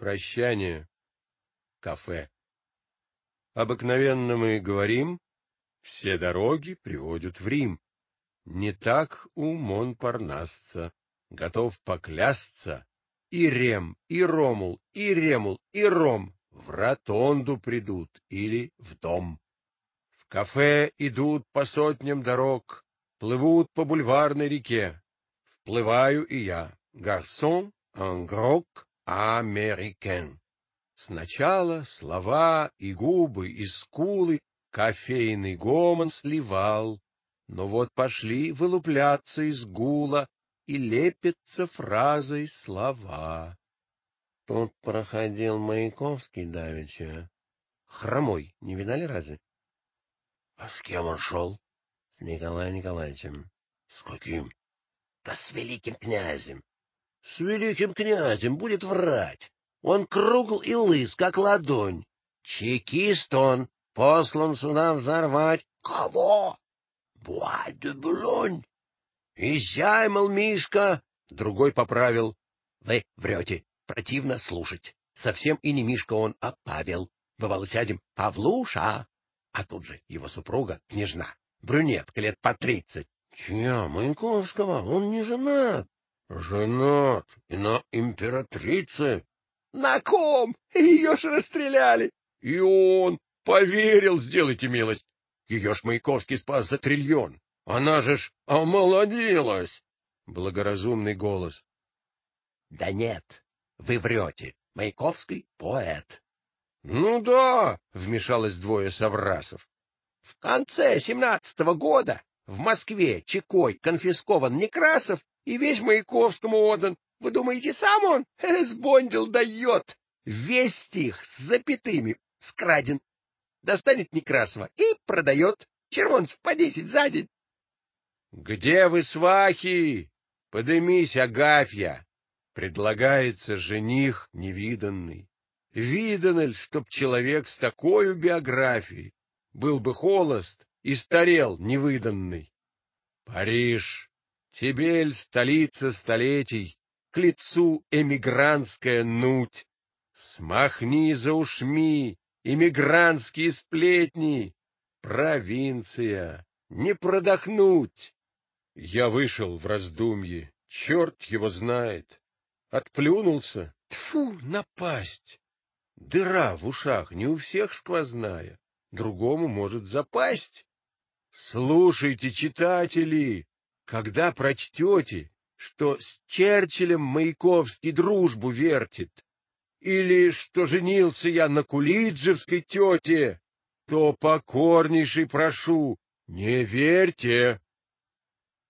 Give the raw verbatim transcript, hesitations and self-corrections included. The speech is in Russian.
Прощание. Кафе. Обыкновенно мы говорим: все дороги приводят в Рим. Не так у Монпарнасца, готов поклясться. И Рем, и Ромул, и Ремул, и Ром в ротонду придут или в дом. В кафе идут по сотням дорог, плывут по бульварной реке. Вплываю и я, гарсон, ангрок, американ. Сначала слова и губы, и скулы кофейный гомон сливал, но вот пошли вылупляться из гула и лепятся фразой слова. Тут проходил Маяковский давеча. Хромой, не видали разве? — А с кем он шел? — С Николаем Николаевичем. — С каким? — Да с великим князем. — С великим князем будет врать. Он кругл и лыс, как ладонь. Чекист он, послан сюда взорвать. — Кого? — Буа-де-Булонь. — Езжай, мол, Мишка. Другой поправил. — Вы врете, противно слушать. Совсем и не Мишка он, а Павел. Бывало, сядем: Павлуша. А тут же его супруга, княжна, брюнетка лет по тридцать. — Чья? Маяковского? Он не женат. — Женат, и на императрице. — На ком? Ее ж расстреляли. — И он поверил, сделайте милость. Ее ж Маяковский спас за триллион. Она же ж омолодилась. Благоразумный голос. — Да нет, вы врете. Маяковский — поэт. — Ну да, — вмешалось двое соврасов. — В конце семнадцатого года в Москве чекой конфискован Некрасов и весь Маяковскому отдан. Вы думаете, сам он сбондил дает? Весь стих с запятыми скраден. Достанет Некрасова и продает. Червонцев по десять за день. — Где вы, свахи? Подымись, Агафья. Предлагается жених невиданный. Видано ли, чтоб человек с такой биографией был бы холост и старел невыданный? Париж, тебе ль столица столетий, к лицу эмигрантская нуть? Смахни за ушми эмигрантские сплетни. Провинция, не продохнуть. Я вышел в раздумье, черт его знает. Отплюнулся, тьфу, напасть. Дыра в ушах не у всех сквозная, другому может запасть. Слушайте, читатели, когда прочтете, что с Черчиллем Маяковский дружбу вертит, или что женился я на кулиджевской тете, то покорнейший прошу, не верьте.